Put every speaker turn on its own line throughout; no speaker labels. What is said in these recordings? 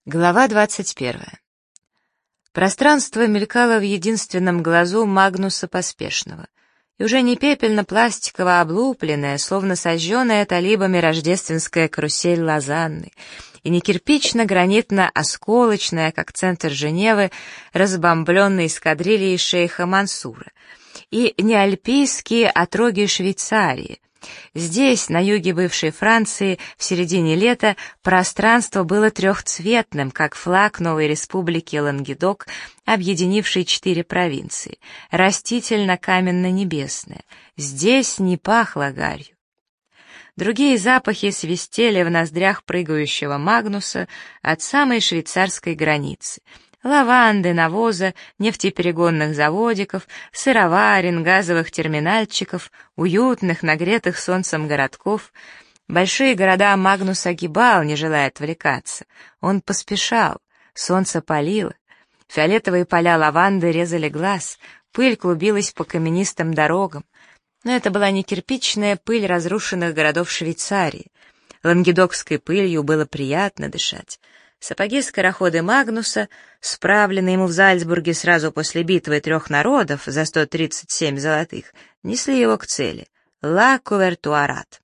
Глава 21. Пространство мелькало в единственном глазу Магнуса Поспешного, и уже не пепельно-пластиково облупленная, словно сожженная талибами рождественская карусель Лозанны, и не кирпично-гранитно-осколочная, как центр Женевы, разбомбленной эскадрильей шейха Мансура, и не альпийские отроги Швейцарии. Здесь, на юге бывшей Франции, в середине лета, пространство было трехцветным, как флаг новой республики Лангедок, объединившей 4 провинции, растительно-каменно-небесное. Здесь не пахло гарью. Другие запахи свистели в ноздрях прыгающего Магнуса от самой швейцарской границы. Лаванды, навоза, нефтеперегонных заводиков, сыроварен, газовых терминальчиков, уютных, нагретых солнцем городков. Большие города Магнус огибал, не желая отвлекаться. Он поспешал, солнце палило. Фиолетовые поля лаванды резали глаз, пыль клубилась по каменистым дорогам. Но это была не кирпичная пыль разрушенных городов Швейцарии. Лангедокской пылью было приятно дышать. Сапоги-скороходы Магнуса, справленные ему в Зальцбурге сразу после битвы 3 народов за 137 золотых, несли его к цели — Ла Кувертуарат.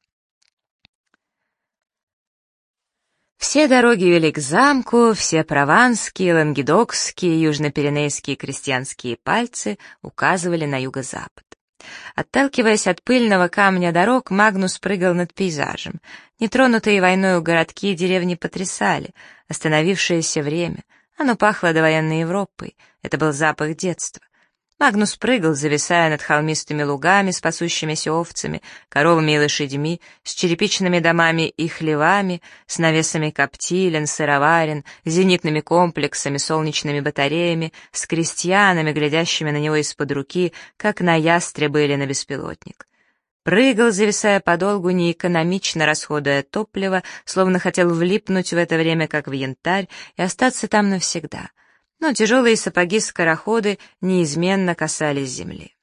Все дороги вели к замку, все прованские, лангедокские, южно-пиренейские крестьянские пальцы указывали на юго-запад. Отталкиваясь от пыльного камня дорог, Магнус прыгал над пейзажем. Нетронутые войною городки и деревни потрясали. Остановившееся время. Оно пахло довоенной Европой. Это был запах детства. Магнус прыгал, зависая над холмистыми лугами с пасущимися овцами, коровами и лошадьми, с черепичными домами и хлевами, с навесами коптилен, сыроварен, зенитными комплексами, солнечными батареями, с крестьянами, глядящими на него из-под руки, как на ястреба или на беспилотник. Прыгал, зависая подолгу, неэкономично расходуя топливо, словно хотел влипнуть в это время, как в янтарь, и остаться там навсегда. Но тяжелые сапоги-скороходы неизменно касались земли.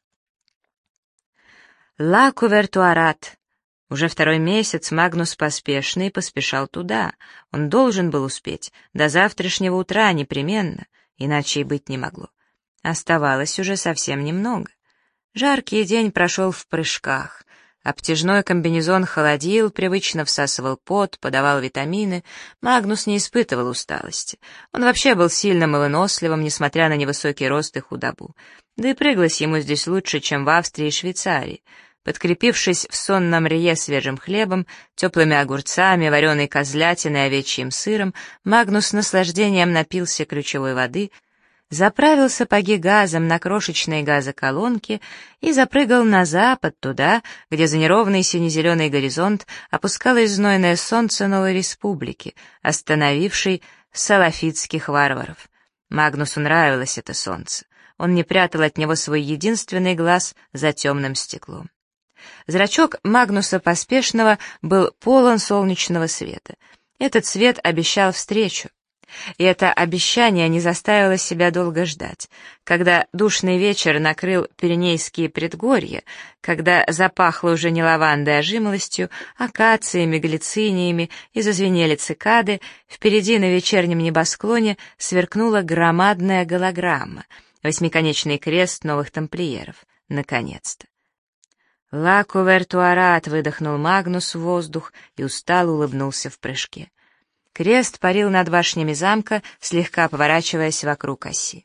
Ла Кувертуарат. Уже 2-й месяц Магнус Поспешный поспешал туда. Он должен был успеть, до завтрашнего утра непременно, иначе и быть не могло. Оставалось уже совсем немного. Жаркий день прошел в прыжках. Обтяжной комбинезон холодил, привычно всасывал пот, подавал витамины. Магнус не испытывал усталости. Он вообще был сильным и выносливым, несмотря на невысокий рост и худобу. Да и прыгалось ему здесь лучше, чем в Австрии и Швейцарии. Подкрепившись в сонном рие свежим хлебом, теплыми огурцами, вареной козлятиной и овечьим сыром, Магнус с наслаждением напился ключевой воды, заправил сапоги газом на крошечные газоколонки и запрыгал на запад, туда, где за неровный сине-зеленый горизонт опускалось знойное солнце новой республики, остановившей салафитских варваров. Магнусу нравилось это солнце. Он не прятал от него свой единственный глаз за темным стеклом. Зрачок Магнуса Поспешного был полон солнечного света. Этот свет обещал встречу. И это обещание не заставило себя долго ждать. Когда душный вечер накрыл Пиренейские предгорья, когда запахло уже не лавандой, а жимолостью, акациями, глициниями и зазвенели цикады, впереди на вечернем небосклоне сверкнула громадная голограмма, 8-конечный крест новых тамплиеров. Наконец-то. «Ла Кувертуарат», — выдохнул Магнус в воздух и устало улыбнулся в прыжке. Крест парил над башнями замка, слегка поворачиваясь вокруг оси.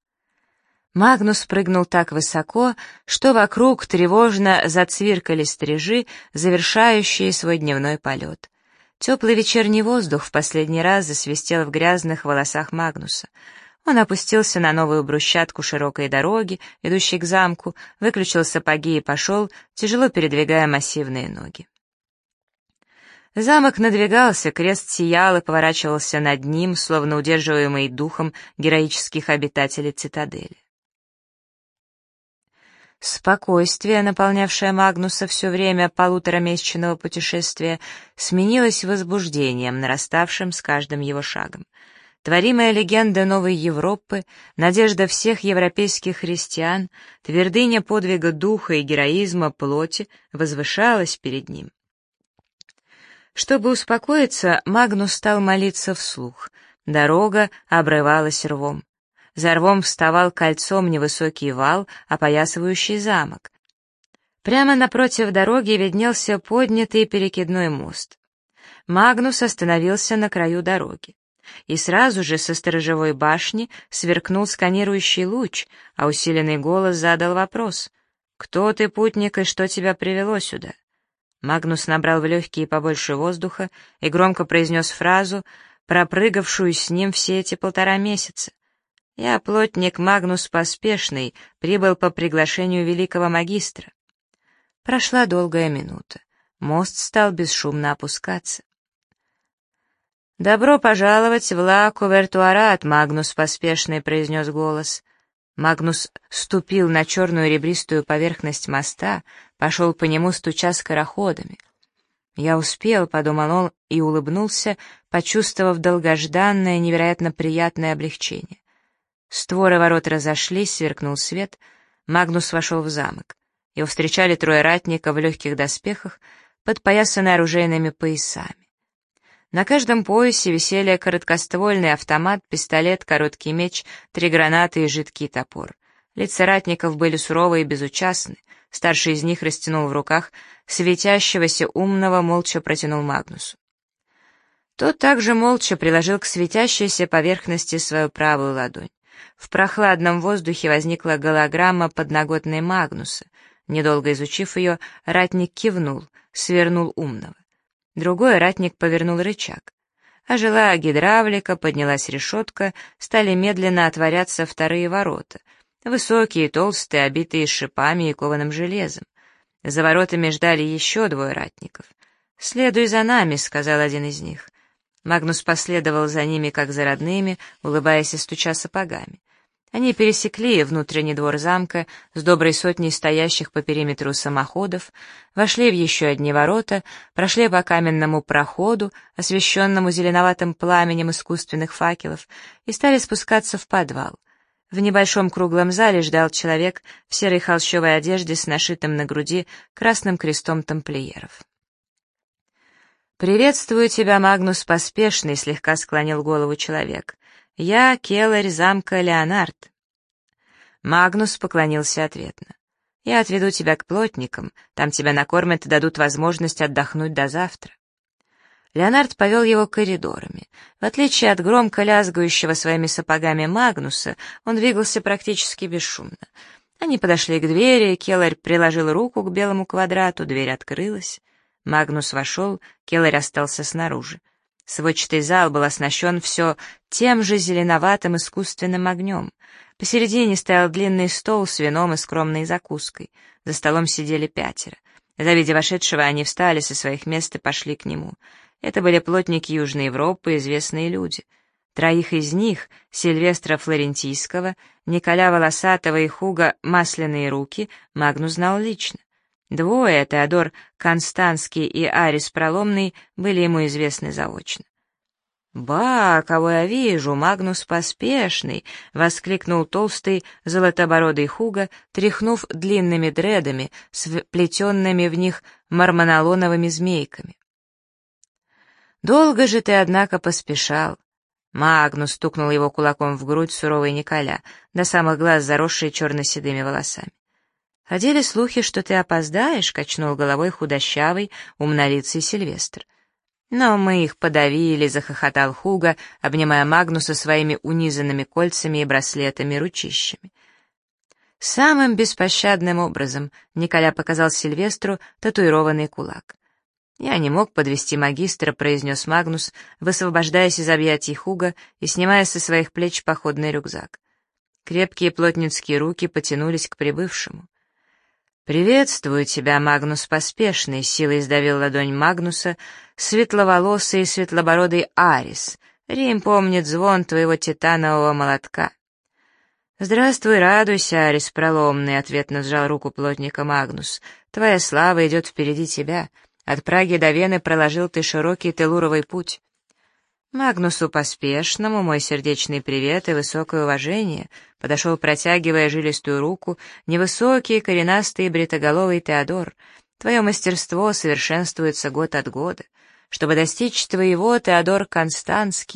Магнус прыгнул так высоко, что вокруг тревожно зацвиркали стрижи, завершающие свой дневной полет. Теплый вечерний воздух в последний раз засвистел в грязных волосах Магнуса. Он опустился на новую брусчатку широкой дороги, ведущей к замку, выключил сапоги и пошел, тяжело передвигая массивные ноги. Замок надвигался, крест сиял и поворачивался над ним, словно удерживаемый духом героических обитателей цитадели. Спокойствие, наполнявшее Магнуса все время полуторамесячного путешествия, сменилось возбуждением, нараставшим с каждым его шагом. Творимая легенда новой Европы, надежда всех европейских христиан, твердыня подвига духа и героизма плоти возвышалась перед ним. Чтобы успокоиться, Магнус стал молиться вслух. Дорога обрывалась рвом. За рвом вставал кольцом невысокий вал, опоясывающий замок. Прямо напротив дороги виднелся поднятый перекидной мост. Магнус остановился на краю дороги. И сразу же со сторожевой башни сверкнул сканирующий луч, а усиленный голос задал вопрос: «Кто ты, путник, и что тебя привело сюда?» Магнус набрал в легкие побольше воздуха и громко произнес фразу, пропрыгавшую с ним все эти 1,5 месяца. «Я плотник Магнус Поспешный, прибыл по приглашению великого магистра». Прошла долгая минута. Мост стал бесшумно опускаться. «Добро пожаловать в Ла Кувертуарат, Магнус Поспешный», — произнес голос. Магнус ступил на черную ребристую поверхность моста, пошел по нему, стуча скороходами. «Я успел», — подумал он и улыбнулся, почувствовав долгожданное, невероятно приятное облегчение. Створы ворот разошлись, сверкнул свет. Магнус вошел в замок. Его встречали 3 ратника в легких доспехах, подпоясанные оружейными поясами. На каждом поясе висели короткоствольный автомат, пистолет, короткий меч, 3 гранаты и жидкий топор. Лица ратников были суровы и безучастны. Старший из них растянул в руках светящегося умного, молча протянул Магнусу. Тот также молча приложил к светящейся поверхности свою правую ладонь. В прохладном воздухе возникла голограмма подноготной Магнуса. Недолго изучив ее, ратник кивнул, свернул умного. Другой ратник повернул рычаг. Ожила гидравлика, поднялась решетка, стали медленно отворяться 2 ворота. Высокие, толстые, обитые шипами и кованым железом. За воротами ждали еще 2 ратников. «Следуй за нами», — сказал один из них. Магнус последовал за ними, как за родными, улыбаясь и стуча сапогами. Они пересекли внутренний двор замка с доброй сотней стоящих по периметру самоходов, вошли в еще одни ворота, прошли по каменному проходу, освещенному зеленоватым пламенем искусственных факелов, и стали спускаться в подвал. В небольшом круглом зале ждал человек в серой холщовой одежде с нашитым на груди красным крестом тамплиеров. «Приветствую тебя, Магнус Поспешный», — слегка склонил голову человек. «Я келарь замка Леонард». Магнус поклонился ответно. «Я отведу тебя к плотникам, там тебя накормят и дадут возможность отдохнуть до завтра». Леонард повел его коридорами. В отличие от громко лязгающего своими сапогами Магнуса, он двигался практически бесшумно. Они подошли к двери, келарь приложил руку к белому квадрату, дверь открылась. Магнус вошел, келарь остался снаружи. Сводчатый зал был оснащен все тем же зеленоватым искусственным огнем. Посередине стоял длинный стол с вином и скромной закуской. За столом сидели 5. Завидя вошедшего, они встали со своих мест и пошли к нему. Это были плотники Южной Европы, известные люди. 3 из них, Сильвестра Флорентийского, Николя Волосатого и Хуга Масляные Руки, Магнус знал лично. 2, Теодор Констанский и Арис Проломный, были ему известны заочно. «Ба, кого я вижу, Магнус Поспешный!» — воскликнул толстый золотобородый Хуга, тряхнув длинными дредами с вплетенными в них мармонолоновыми змейками. «Долго же ты, однако, поспешал!» Магнус стукнул его кулаком в грудь суровый Николя, до самых глаз заросший черно-седыми волосами. «Ходили слухи, что ты опоздаешь», — качнул головой худощавый, умнолицый Сильвестр. «Но мы их подавили», — захохотал Хуга, обнимая Магнуса своими унизанными кольцами и браслетами-ручищами. Самым беспощадным образом Николя показал Сильвестру татуированный кулак. «Я не мог подвести магистра», — произнес Магнус, высвобождаясь из объятий Хуга и снимая со своих плеч походный рюкзак. Крепкие плотницкие руки потянулись к прибывшему. «Приветствую тебя, Магнус Поспешный», — силой сдавил ладонь Магнуса, светловолосый и светлобородый Арис. «Рим помнит звон твоего титанового молотка». «Здравствуй, радуйся, Арис Проломный», — ответно сжал руку плотника Магнус. «Твоя слава идет впереди тебя. От Праги до Вены проложил ты широкий телуровый путь». «Магнусу Поспешному мой сердечный привет и высокое уважение», — подошел, протягивая жилистую руку, невысокий, коренастый, бритоголовый Теодор. «Твое мастерство совершенствуется год от года. Чтобы достичь твоего, Теодор Констанский,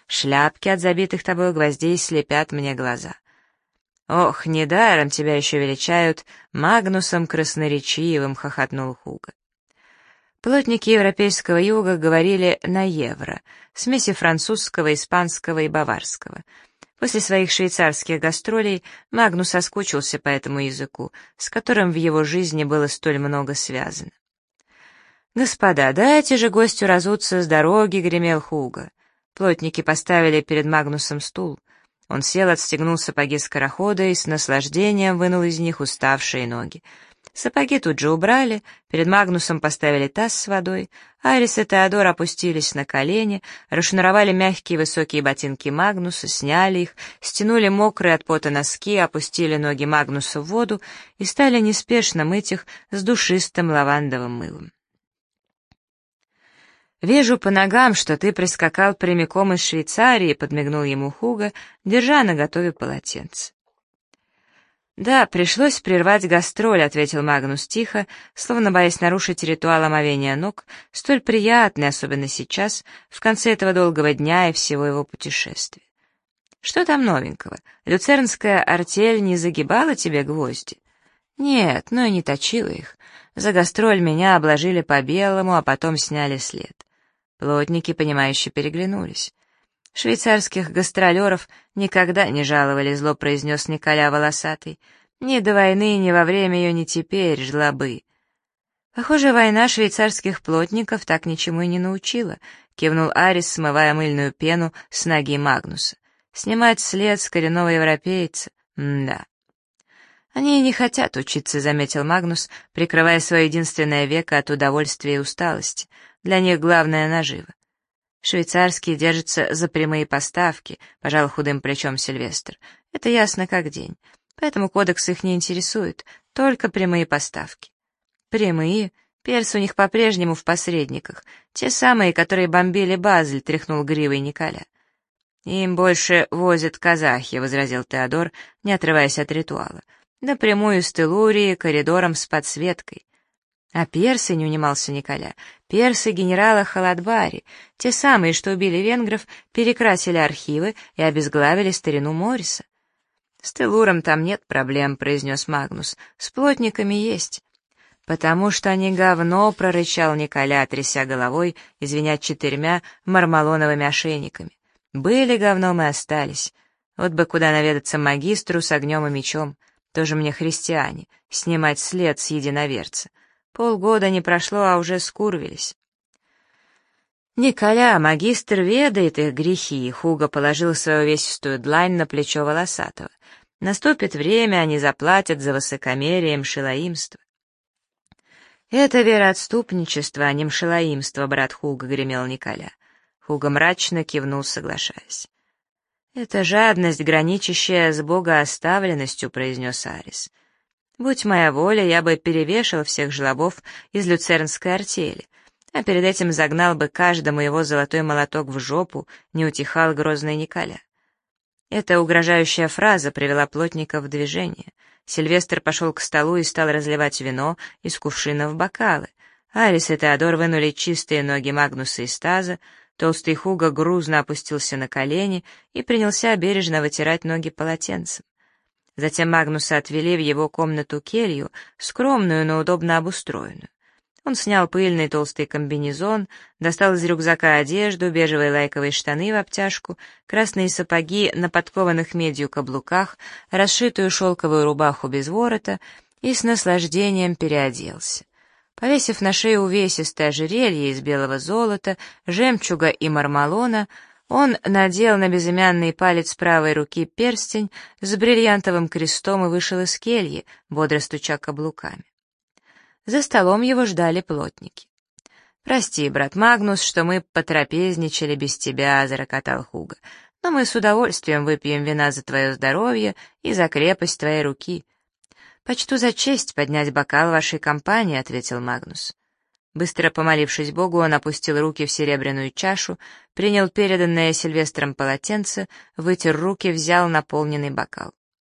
Шляпки от забитых тобой гвоздей слепят мне глаза. «Ох, недаром тебя еще величают Магнусом Красноречивым», — хохотнул Хуго. Плотники европейского юга говорили на евро, смеси французского, испанского и баварского. После своих швейцарских гастролей Магнус соскучился по этому языку, с которым в его жизни было столь много связано. «Господа, дайте же гостю разуться с дороги», — гремел Хуго. Плотники поставили перед Магнусом стул. Он сел, отстегнул сапоги скорохода и с наслаждением вынул из них уставшие ноги. Сапоги тут же убрали, перед Магнусом поставили таз с водой, Арис и Теодор опустились на колени, расшнуровали мягкие высокие ботинки Магнуса, сняли их, стянули мокрые от пота носки, опустили ноги Магнуса в воду и стали неспешно мыть их с душистым лавандовым мылом. «Вижу по ногам, что ты прискакал прямиком из Швейцарии», — подмигнул ему Хуго, держа наготове полотенце. «Да, пришлось прервать гастроль», — ответил Магнус тихо, словно боясь нарушить ритуал омовения ног, столь приятный, особенно сейчас, в конце этого долгого дня и всего его путешествия. «Что там новенького? Люцернская артель не загибала тебе гвозди?» «Нет, но и не точила их. За гастроль меня обложили по-белому, а потом сняли след». Плотники, понимающе переглянулись. «Швейцарских гастролеров никогда не жаловали», — зло произнес Николя Волосатый. «Ни до войны, ни во время ее, ни теперь, жлобы». «Похоже, война швейцарских плотников так ничему и не научила», — кивнул Арис, смывая мыльную пену с ноги Магнуса. «Снимать след с коренного европейца? Да». «Они и не хотят учиться», — заметил Магнус, прикрывая свое единственное веко от удовольствия и усталости. «Для них главное — нажива». «Швейцарские держатся за прямые поставки», — пожал худым плечом Сильвестр. «Это ясно как день. Поэтому кодекс их не интересует, только прямые поставки». «Прямые? Персы у них по-прежнему в посредниках. Те самые, которые бомбили Базель», — тряхнул гривой Николя. «Им больше возят казахи», — возразил Теодор, не отрываясь от ритуала. «Напрямую с Телурии, коридором с подсветкой». «А персы», — не унимался Николя, — «персы генерала Халадбари, те самые, что убили венгров, перекрасили архивы и обезглавили старину Мориса». «С Телуром там нет проблем», — произнес Магнус, — «с плотниками есть». «Потому что они говно», — прорычал Николя, тряся головой и звеня 4 мармалоновыми ошейниками. «Были говном и остались. Вот бы куда наведаться магистру с огнем и мечом, тоже мне христиане, снимать след с единоверца. Полгода не прошло, а уже скурвились». «Николя, магистр ведает их грехи», — Хуго положил свою увесистую длань на плечо Волосатого. «Наступит время, они заплатят за высокомерие и мшелоимство». «Это вероотступничество, а не мшелоимство, брат Хуго», — гремел Николя. Хуго мрачно кивнул, соглашаясь. «Это жадность, граничащая с богооставленностью», — произнес Арис. «Будь моя воля, я бы перевешал всех жлобов из люцернской артели, а перед этим загнал бы каждому его золотой молоток в жопу», — не утихал грозный Николя. Эта угрожающая фраза привела плотников в движение. Сильвестр пошел к столу и стал разливать вино из кувшина в бокалы. Арис и Теодор вынули чистые ноги Магнуса из таза, толстый Хуго грузно опустился на колени и принялся бережно вытирать ноги полотенцем. Затем Магнуса отвели в его комнату-келью, скромную, но удобно обустроенную. Он снял пыльный толстый комбинезон, достал из рюкзака одежду, бежевые лайковые штаны в обтяжку, красные сапоги на подкованных медью каблуках, расшитую шелковую рубаху без ворота и с наслаждением переоделся. Повесив на шею увесистое ожерелье из белого золота, жемчуга и мармалона, он надел на безымянный палец правой руки перстень с бриллиантовым крестом и вышел из кельи, бодро стуча каблуками. За столом его ждали плотники. «Прости, брат Магнус, что мы потрапезничали без тебя», — зарокотал Хуго, «но мы с удовольствием выпьем вина за твое здоровье и за крепость твоей руки». «Почту за честь поднять бокал вашей компании», — ответил Магнус. Быстро помолившись Богу, он опустил руки в серебряную чашу, принял переданное Сильвестром полотенце, вытер руки, взял наполненный бокал.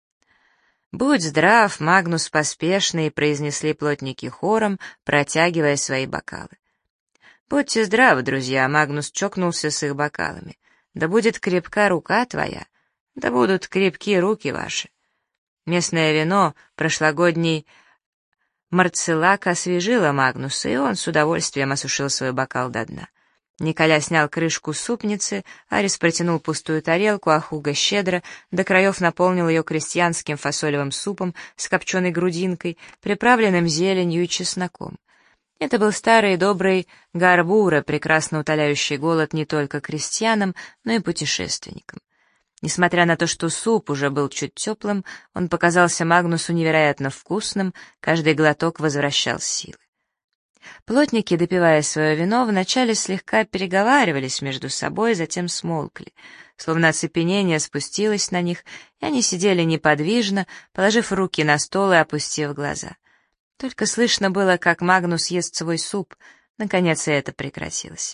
«Будь здрав, Магнус Поспешный», — произнесли плотники хором, протягивая свои бокалы. «Будьте здравы, друзья», — Магнус чокнулся с их бокалами. Да будет крепка рука твоя, да будут крепки руки ваши. Местное вино, прошлогодний марцелак, освежило Магнуса, и он с удовольствием осушил свой бокал до дна. Николя снял крышку супницы, Арис протянул пустую тарелку, а Хуго щедро до краев наполнил ее крестьянским фасолевым супом с копченой грудинкой, приправленным зеленью и чесноком. Это был старый добрый гарбура, прекрасно утоляющий голод не только крестьянам, но и путешественникам. Несмотря на то, что суп уже был чуть теплым, он показался Магнусу невероятно вкусным, каждый глоток возвращал силы. Плотники, допивая свое вино, вначале слегка переговаривались между собой, затем смолкли. Словно оцепенение спустилось на них, и они сидели неподвижно, положив руки на стол и опустив глаза. Только слышно было, как Магнус ест свой суп. Наконец и это прекратилось.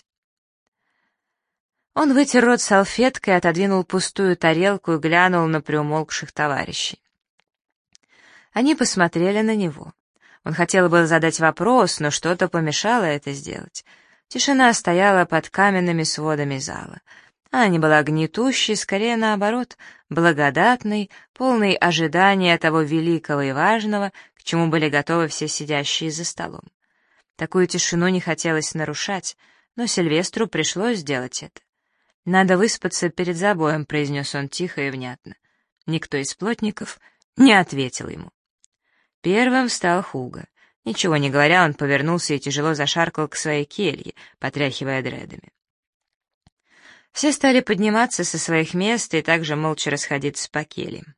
Он вытер рот салфеткой, отодвинул пустую тарелку и глянул на приумолкших товарищей. Они посмотрели на него. Он хотел было задать вопрос, но что-то помешало это сделать. Тишина стояла под каменными сводами зала. Она не была гнетущей, скорее наоборот, благодатной, полной ожидания того великого и важного, к чему были готовы все сидящие за столом. Такую тишину не хотелось нарушать, но Сильвестру пришлось сделать это. «Надо выспаться перед забоем», — произнес он тихо и внятно. Никто из плотников не ответил ему. Первым встал Хуго. Ничего не говоря, он повернулся и тяжело зашаркал к своей келье, потряхивая дредами. Все стали подниматься со своих мест и также молча расходиться по кельям.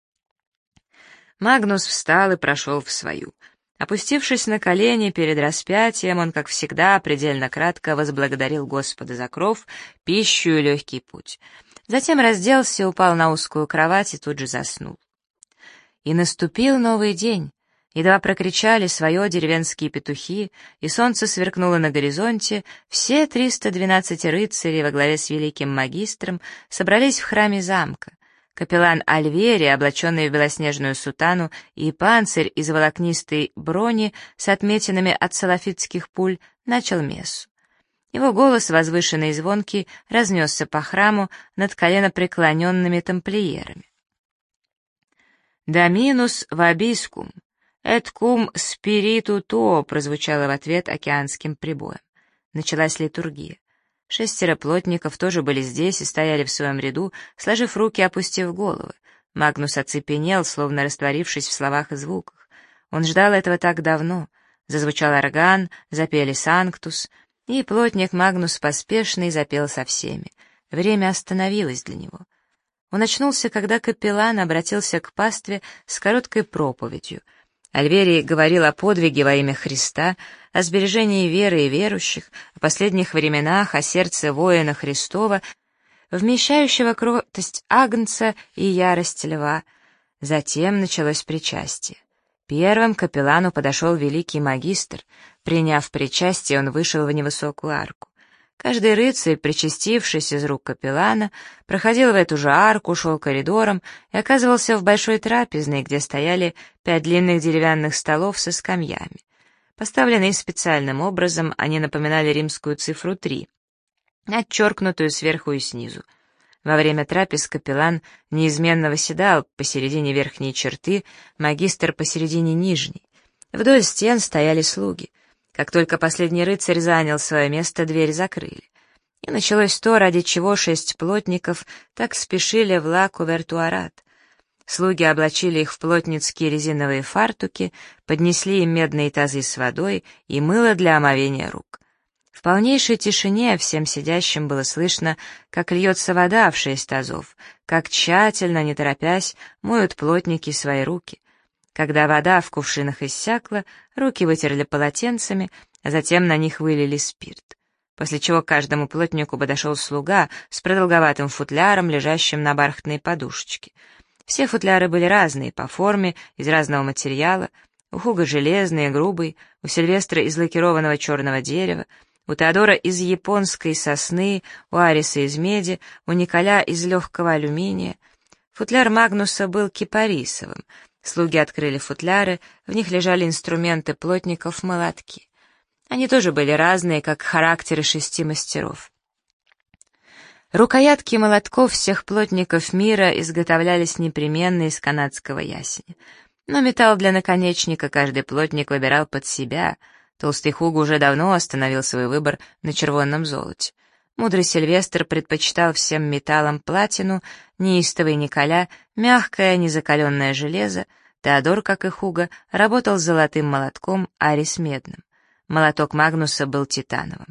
Магнус встал и прошел в свою. Опустившись на колени перед распятием, он, как всегда, предельно кратко возблагодарил Господа за кров, пищу и легкий путь. Затем разделся, упал на узкую кровать и тут же заснул. И наступил новый день. Едва прокричали свое деревенские петухи, и солнце сверкнуло на горизонте, все 312 рыцарей во главе с великим магистром собрались в храме замка. Капеллан Альвери, облаченный в белоснежную сутану, и панцирь из волокнистой брони с отметинами от салафитских пуль, начал мессу. Его голос, возвышенный и звонкий, разнесся по храму над коленопреклоненными тамплиерами. «Доминус вобискум, эт кум спириту то», прозвучало в ответ океанским прибоем. Началась литургия. 6 плотников тоже были здесь и стояли в своем ряду, сложив руки, опустив головы. Магнус оцепенел, словно растворившись в словах и звуках. Он ждал этого так давно. Зазвучал орган, запели «Санктус», и плотник Магнус поспешный запел со всеми. Время остановилось для него. Он очнулся, когда капеллан обратился к пастве с короткой проповедью. Альверий говорил о подвиге во имя Христа, о сбережении веры и верующих, о последних временах, о сердце воина Христова, вмещающего кротость агнца и ярость льва. Затем началось причастие. Первым к капеллану подошел великий магистр. Приняв причастие, он вышел в невысокую арку. Каждый рыцарь, причастившись из рук капеллана, проходил в эту же арку, шел коридором и оказывался в большой трапезной, где стояли 5 длинных деревянных столов со скамьями. Поставленные специальным образом, они напоминали римскую цифру 3, отчеркнутую сверху и снизу. Во время трапез капеллан неизменно восседал посередине верхней черты, магистр посередине нижней. Вдоль стен стояли слуги. Как только последний рыцарь занял свое место, дверь закрыли. И началось то, ради чего 6 плотников так спешили в ла-кувертуарат. Слуги облачили их в плотницкие резиновые фартуки, поднесли им медные тазы с водой и мыло для омовения рук. В полнейшей тишине всем сидящим было слышно, как льется вода в 6 тазов, как тщательно, не торопясь, моют плотники свои руки. Когда вода в кувшинах иссякла, руки вытерли полотенцами, а затем на них вылили спирт. После чего к каждому плотнику подошел слуга с продолговатым футляром, лежащим на бархатной подушечке. Все футляры были разные по форме, из разного материала. У Хуго железный и грубый, у Сильвестра из лакированного черного дерева, у Теодора из японской сосны, у Ариса из меди, у Николя из легкого алюминия. Футляр Магнуса был кипарисовым. Слуги открыли футляры, в них лежали инструменты плотников, молотки. Они тоже были разные, как характеры 6 мастеров. Рукоятки молотков всех плотников мира изготовлялись непременно из канадского ясеня. Но металл для наконечника каждый плотник выбирал под себя. Толстый Хуго уже давно остановил свой выбор на червонном золоте. Мудрый Сильвестр предпочитал всем металлам платину, неистовый Николя — мягкое, незакаленное железо, Теодор, как и Хуго, работал с золотым молотком, Арис — медным. Молоток Магнуса был титановым.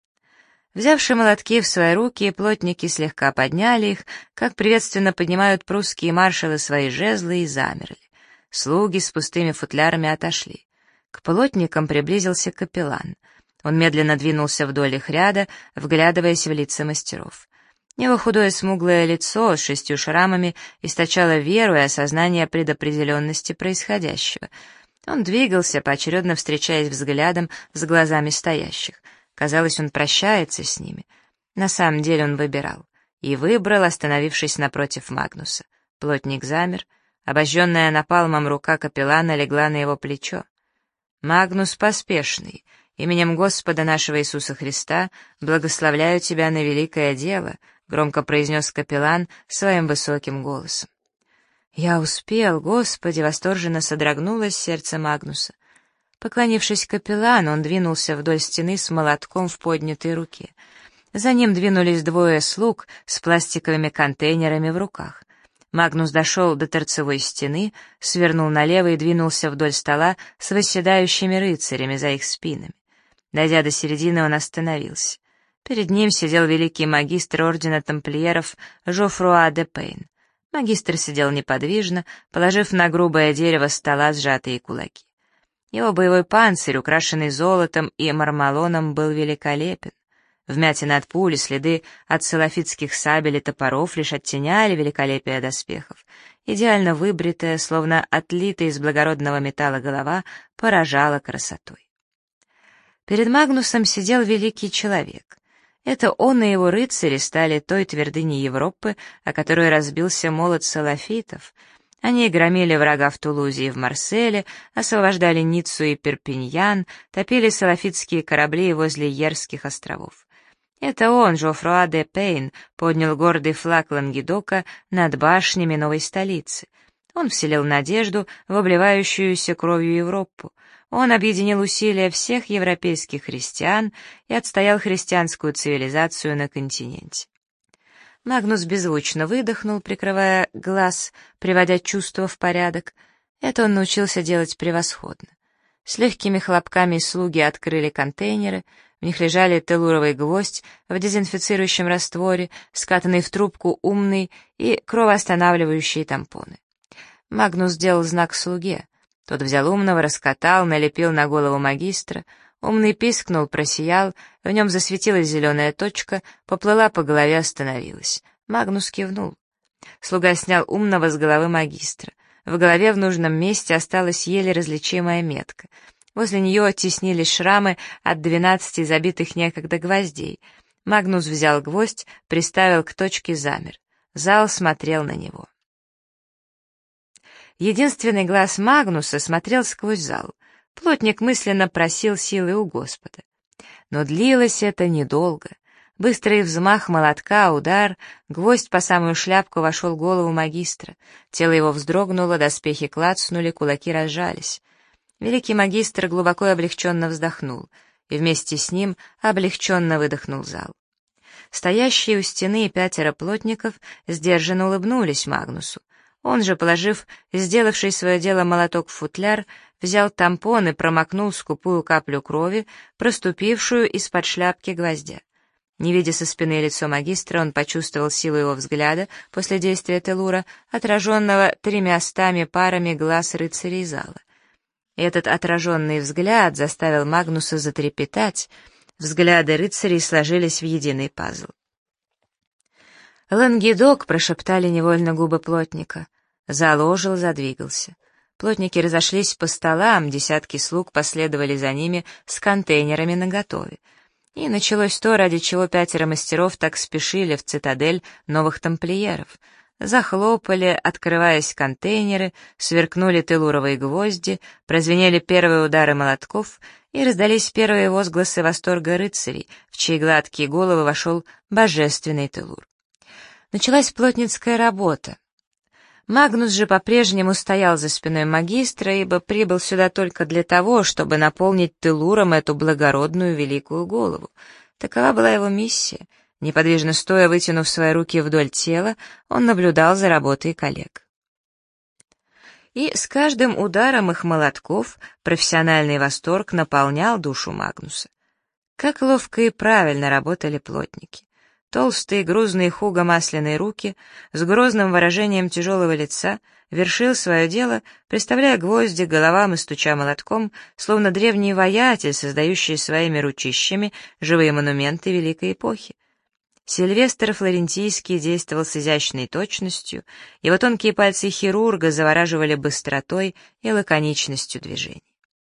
Взявши молотки в свои руки, плотники слегка подняли их, как приветственно поднимают прусские маршалы свои жезлы, и замерли. Слуги с пустыми футлярами отошли. К плотникам приблизился капеллан. Он медленно двинулся вдоль их ряда, вглядываясь в лица мастеров. Его худое смуглое лицо с 6 шрамами источало веру и осознание предопределенности происходящего. Он двигался, поочередно встречаясь взглядом с глазами стоящих. Казалось, он прощается с ними. На самом деле он выбирал. И выбрал, остановившись напротив Магнуса. Плотник замер. Обожженная напалмом рука капеллана легла на его плечо. «Магнус Поспешный, именем Господа нашего Иисуса Христа благословляю тебя на великое дело», громко произнес капеллан своим высоким голосом. «Я успел, Господи!» — восторженно содрогнулось сердце Магнуса. Поклонившись капеллану, он двинулся вдоль стены с молотком в поднятой руке. За ним двинулись 2 слуг с пластиковыми контейнерами в руках. Магнус дошел до торцевой стены, свернул налево и двинулся вдоль стола с восседающими рыцарями за их спинами. Дойдя до середины, он остановился. Перед ним сидел великий магистр ордена тамплиеров Жофруа де Пейн. Магистр сидел неподвижно, положив на грубое дерево стола сжатые кулаки. Его боевой панцирь, украшенный золотом и мармалоном, был великолепен. Вмятины от пули, следы от салафитских сабель и топоров лишь оттеняли великолепие доспехов. Идеально выбритая, словно отлитая из благородного металла голова, поражала красотой. Перед Магнусом сидел великий человек. Это он и его рыцари стали той твердыней Европы, о которой разбился молот салафитов. Они громили врага в Тулузе и в Марселе, освобождали Ниццу и Перпиньян, топили салафитские корабли возле Йерских островов. Это он, Жофруа де Пейн, поднял гордый флаг Лангедока над башнями новой столицы. Он вселил надежду в обливающуюся кровью Европу. Он объединил усилия всех европейских христиан и отстоял христианскую цивилизацию на континенте. Магнус беззвучно выдохнул, прикрывая глаз, приводя чувства в порядок. Это он научился делать превосходно. С легкими хлопками слуги открыли контейнеры, в них лежали телуровый гвоздь в дезинфицирующем растворе, скатанный в трубку умный и кровоостанавливающие тампоны. Магнус сделал знак слуге. Тот взял умного, раскатал, налепил на голову магистра. Умный пискнул, просиял, в нем засветилась зеленая точка, поплыла по голове, остановилась. Магнус кивнул. Слуга снял умного с головы магистра. В голове в нужном месте осталась еле различимая метка. Возле нее теснились шрамы от 12 забитых некогда гвоздей. Магнус взял гвоздь, приставил к точке, замер. Зал смотрел на него. Единственный глаз Магнуса смотрел сквозь зал. Плотник мысленно просил силы у Господа. Но длилось это недолго. Быстрый взмах молотка, удар, гвоздь по самую шляпку вошел в голову магистра. Тело его вздрогнуло, доспехи клацнули, кулаки разжались. Великий магистр глубоко и облегченно вздохнул, и вместе с ним облегченно выдохнул зал. Стоящие у стены 5 плотников сдержанно улыбнулись Магнусу. Он же, положив сделавший свое дело молоток в футляр, взял тампон и промокнул скупую каплю крови, проступившую из-под шляпки гвоздя. Не видя со спины лицо магистра, он почувствовал силу его взгляда после действия телура, отраженного 300 парами глаз рыцарей зала. Этот отраженный взгляд заставил Магнуса затрепетать, взгляды рыцарей сложились в единый пазл. «Лангедок!» — прошептали невольно губы плотника. Зал ожил, задвигался. Плотники разошлись по столам, десятки слуг последовали за ними с контейнерами наготове. И началось то, ради чего 5 мастеров так спешили в цитадель новых тамплиеров. Захлопали, открываясь контейнеры, сверкнули телуровые гвозди, прозвенели первые удары молотков, и раздались первые возгласы восторга рыцарей, в чьи гладкие головы вошел божественный Телур. Началась плотницкая работа. Магнус же по-прежнему стоял за спиной магистра, ибо прибыл сюда только для того, чтобы наполнить Телуром эту благородную великую голову. Такова была его миссия. Неподвижно стоя, вытянув свои руки вдоль тела, он наблюдал за работой коллег. И с каждым ударом их молотков профессиональный восторг наполнял душу Магнуса. Как ловко и правильно работали плотники. Толстые, грузные хуго-масляные руки с грозным выражением тяжелого лица вершил свое дело, приставляя гвозди к головам и стуча молотком, словно древний воятель, создающий своими ручищами живые монументы великой эпохи. Сильвестр Флорентийский действовал с изящной точностью, его тонкие пальцы хирурга завораживали быстротой и лаконичностью движений.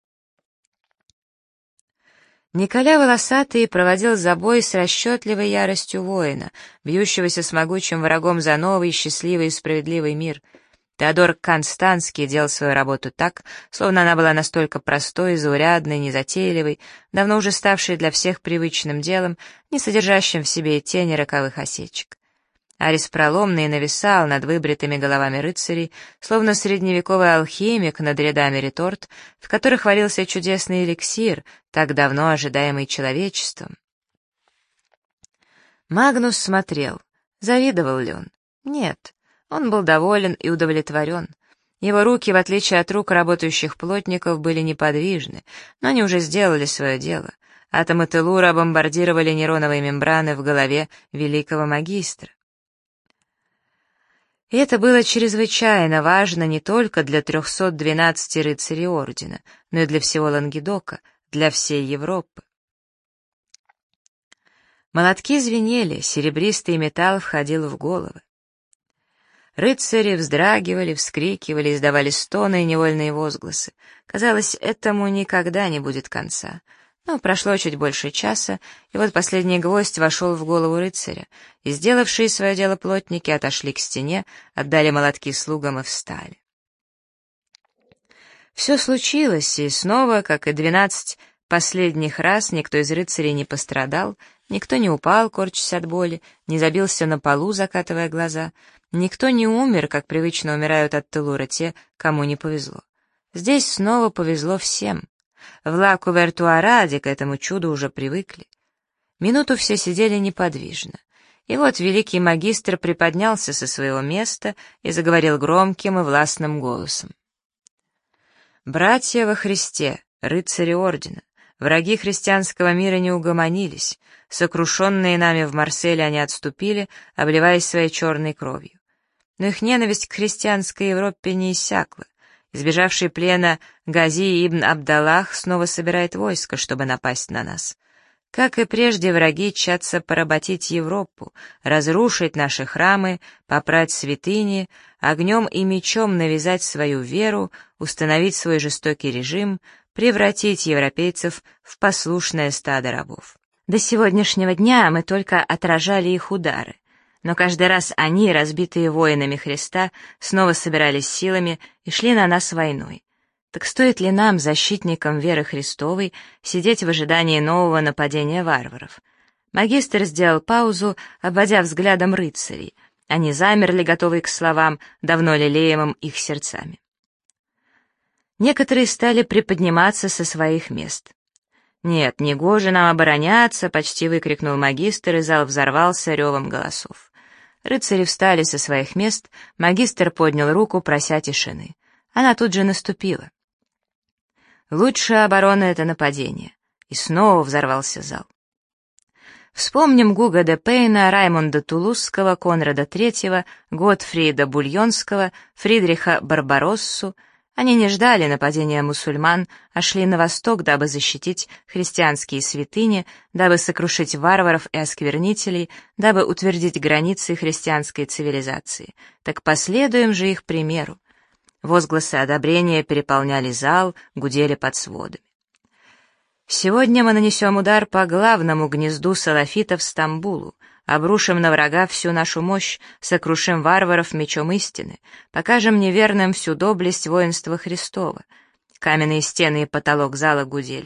Николя Волосатый проводил забой с расчетливой яростью воина, бьющегося с могучим врагом за новый, счастливый и справедливый мир. Теодор Констанский делал свою работу так, словно она была настолько простой, заурядной, незатейливой, давно уже ставшей для всех привычным делом, не содержащим в себе и тени роковых осечек. Арис Проломный нависал над выбритыми головами рыцарей, словно средневековый алхимик над рядами реторт, в которых варился чудесный эликсир, так давно ожидаемый человечеством. Магнус смотрел. Завидовал ли он? Нет. Он был доволен и удовлетворен. Его руки, в отличие от рук работающих плотников, были неподвижны, но они уже сделали свое дело. Атомы Телура бомбардировали нейроновые мембраны в голове великого магистра. И это было чрезвычайно важно не только для 312 рыцарей Ордена, но и для всего Лангедока, для всей Европы. Молотки звенели, серебристый металл входил в головы. Рыцари вздрагивали, вскрикивали, издавали стоны и невольные возгласы. Казалось, этому никогда не будет конца. Но прошло чуть больше часа, и вот последний гвоздь вошел в голову рыцаря, и сделавшие свое дело плотники отошли к стене, отдали молотки слугам и встали. Все случилось, и снова, как и 12 последних раз, никто из рыцарей не пострадал, никто не упал, корчась от боли, не забился на полу, закатывая глаза, никто не умер, как привычно умирают от Телура те, кому не повезло. Здесь снова повезло всем. В Ла-Кувертуараде к этому чуду уже привыкли. Минуту все сидели неподвижно. И вот великий магистр приподнялся со своего места и заговорил громким и властным голосом. «Братья во Христе, рыцари Ордена, враги христианского мира не угомонились, сокрушенные нами в Марселе они отступили, обливаясь своей черной кровью. Но их ненависть к христианской Европе не иссякла. Избежавший плена Гази ибн Абдаллах снова собирает войско, чтобы напасть на нас. Как и прежде, враги тщатся поработить Европу, разрушить наши храмы, попрать святыни, огнем и мечом навязать свою веру, установить свой жестокий режим, превратить европейцев в послушное стадо рабов. До сегодняшнего дня мы только отражали их удары. Но каждый раз они, разбитые воинами Христа, снова собирались силами и шли на нас войной. Так стоит ли нам, защитникам веры Христовой, сидеть в ожидании нового нападения варваров? Магистр сделал паузу, обводя взглядом рыцарей. Они замерли, готовые к словам, давно лелеемым их сердцами. Некоторые стали приподниматься со своих мест. «Нет, негоже нам обороняться!» — почти выкрикнул магистр, и зал взорвался ревом голосов. Рыцари встали со своих мест, магистр поднял руку, прося тишины. Она тут же наступила. Лучшая оборона — это нападение. И снова взорвался зал. Вспомним Гуго де Пейна, Раймонда Тулузского, Конрада III, Готфрида Бульонского, Фридриха Барбароссу. Они не ждали нападения мусульман, а шли на восток, дабы защитить христианские святыни, дабы сокрушить варваров и осквернителей, дабы утвердить границы христианской цивилизации. Так последуем же их примеру. Возгласы одобрения переполняли зал, гудели под сводами. Сегодня мы нанесем удар по главному гнезду салафитов Стамбулу, обрушим на врага всю нашу мощь, сокрушим варваров мечом истины, покажем неверным всю доблесть воинства Христова. Каменные стены и потолок зала гудели.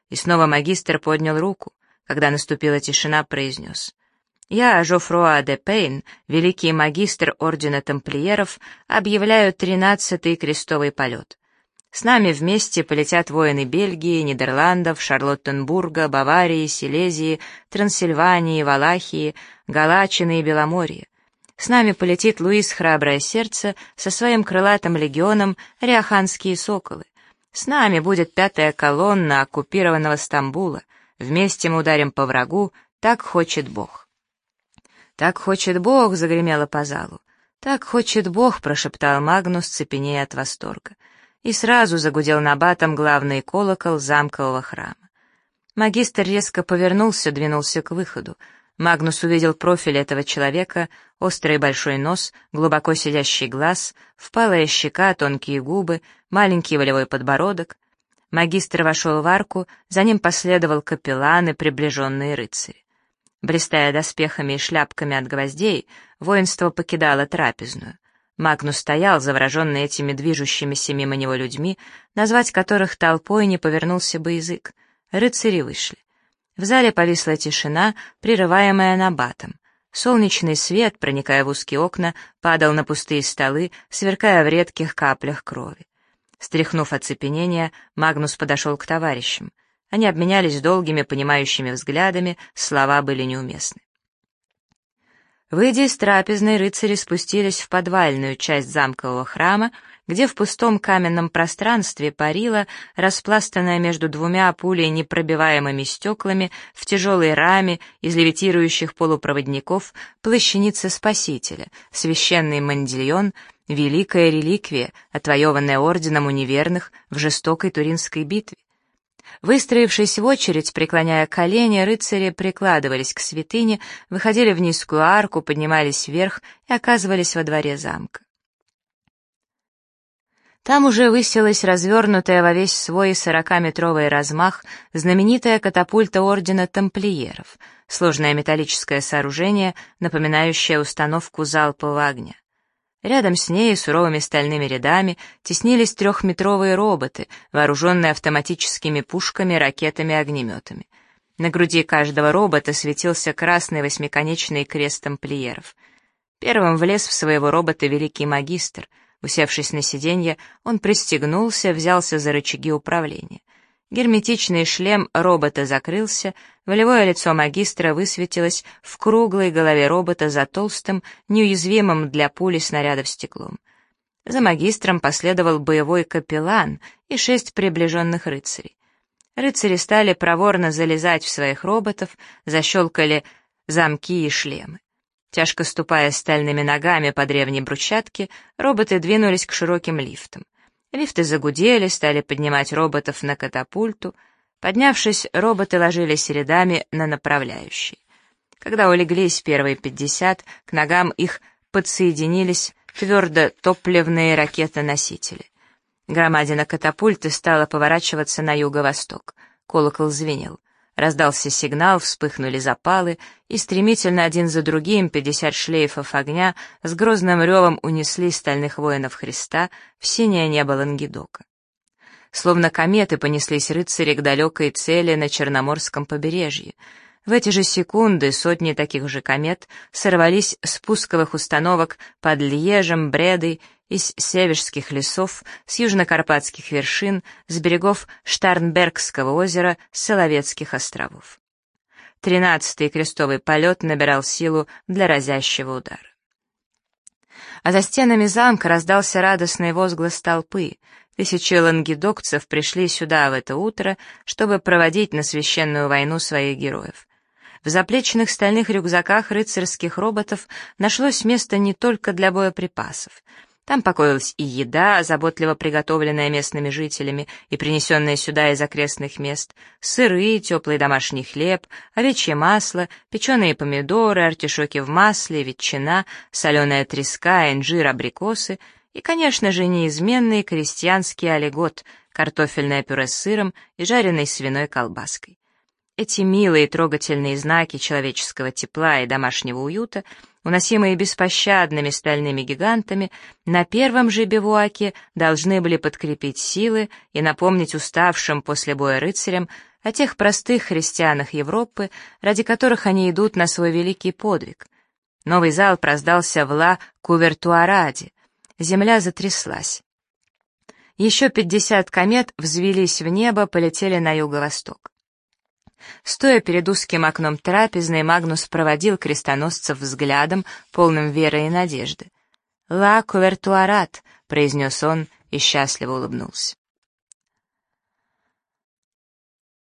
И снова магистр поднял руку. Когда наступила тишина, произнес: «Я, Жофруа де Пейн, великий магистр Ордена Тамплиеров, объявляю 13-й крестовый полет. С нами вместе полетят воины Бельгии, Нидерландов, Шарлоттенбурга, Баварии, Силезии, Трансильвании, Валахии, Галачины и Беломорья. С нами полетит Луис Храброе Сердце со своим крылатым легионом Риоханские соколы. С нами будет 5-я колонна оккупированного Стамбула. Вместе мы ударим по врагу, так хочет Бог». «Так хочет Бог», — загремело по залу. «Так хочет Бог», — прошептал Магнус, цепенея от восторга. И сразу загудел набатом главный колокол замкового храма. Магистр резко повернулся, двинулся к выходу. Магнус увидел профиль этого человека, острый большой нос, глубоко сидящий глаз, впалая щека, тонкие губы, маленький волевой подбородок. Магистр вошел в арку, за ним последовал капеллан и приближенные рыцари. Блистая доспехами и шляпками от гвоздей, воинство покидало трапезную. Магнус стоял, завороженный этими движущимися мимо него людьми, назвать которых толпой не повернулся бы язык. Рыцари вышли. В зале повисла тишина, прерываемая набатом. Солнечный свет, проникая в узкие окна, падал на пустые столы, сверкая в редких каплях крови. Стряхнув оцепенение, Магнус подошел к товарищам. Они обменялись долгими, понимающими взглядами, слова были неуместны. Выйдя из трапезной, рыцари спустились в подвальную часть замкового храма, где в пустом каменном пространстве парила, распластанная между двумя пулей непробиваемыми стеклами в тяжелой раме из левитирующих полупроводников, плащаница Спасителя, священный мандильон, великая реликвия, отвоеванная орденом у неверных в жестокой Туринской битве. Выстроившись в очередь, преклоняя колени, рыцари прикладывались к святыне, выходили в низкую арку, поднимались вверх и оказывались во дворе замка. Там уже высилась развернутая во весь свой 40-метровый размах знаменитая катапульта ордена тамплиеров, сложное металлическое сооружение, напоминающее установку залпового огня. Рядом с ней суровыми стальными рядами теснились 3-метровые роботы, вооруженные автоматическими пушками, ракетами и огнеметами. На груди каждого робота светился красный 8-конечный крест тамплиеров. Первым влез в своего робота великий магистр. Усевшись на сиденье, он пристегнулся, взялся за рычаги управления. Герметичный шлем робота закрылся, волевое лицо магистра высветилось в круглой голове робота за толстым, неуязвимым для пули снарядов стеклом. За магистром последовал боевой капеллан и 6 приближенных рыцарей. Рыцари стали проворно залезать в своих роботов, защелкали замки и шлемы. Тяжко ступая стальными ногами по древней брусчатке, роботы двинулись к широким лифтам. Лифты загудели, стали поднимать роботов на катапульту. Поднявшись, роботы ложились рядами на направляющие. Когда улеглись первые 50, к ногам их подсоединились твердотопливные ракеты-носители. Громадина катапульты стала поворачиваться на юго-восток. Колокол звенел. Раздался сигнал, вспыхнули запалы, и стремительно один за другим 50 шлейфов огня с грозным ревом унесли стальных воинов Христа в синее небо Лангедока. Словно кометы понеслись рыцари к далекой цели на Черноморском побережье. В эти же секунды сотни таких же комет сорвались с пусковых установок под Льежем, Бредой, из северских лесов, с южнокарпатских вершин, с берегов Штарнбергского озера, с Соловецких островов. 13-й крестовый полет набирал силу для разящего удара. А за стенами замка раздался радостный возглас толпы. Тысячи лангедокцев пришли сюда в это утро, чтобы проводить на священную войну своих героев. В заплеченных стальных рюкзаках рыцарских роботов нашлось место не только для боеприпасов. Там покоилась и еда, заботливо приготовленная местными жителями и принесенная сюда из окрестных мест, сыры, теплый домашний хлеб, овечье масло, печеные помидоры, артишоки в масле, ветчина, соленая треска, инжир, абрикосы и, конечно же, неизменный крестьянский олигот, картофельное пюре с сыром и жареной свиной колбаской. Эти милые и трогательные знаки человеческого тепла и домашнего уюта уносимые беспощадными стальными гигантами, на первом же бивуаке должны были подкрепить силы и напомнить уставшим после боя рыцарям о тех простых христианах Европы, ради которых они идут на свой великий подвиг. Новый залп раздался в Ла-Кувертуараде. Земля затряслась. Еще 50 комет взвились в небо, полетели на юго-восток. Стоя перед узким окном трапезной, Магнус проводил крестоносцев взглядом, полным веры и надежды. «Ла Кувертуарат», — произнес он и счастливо улыбнулся.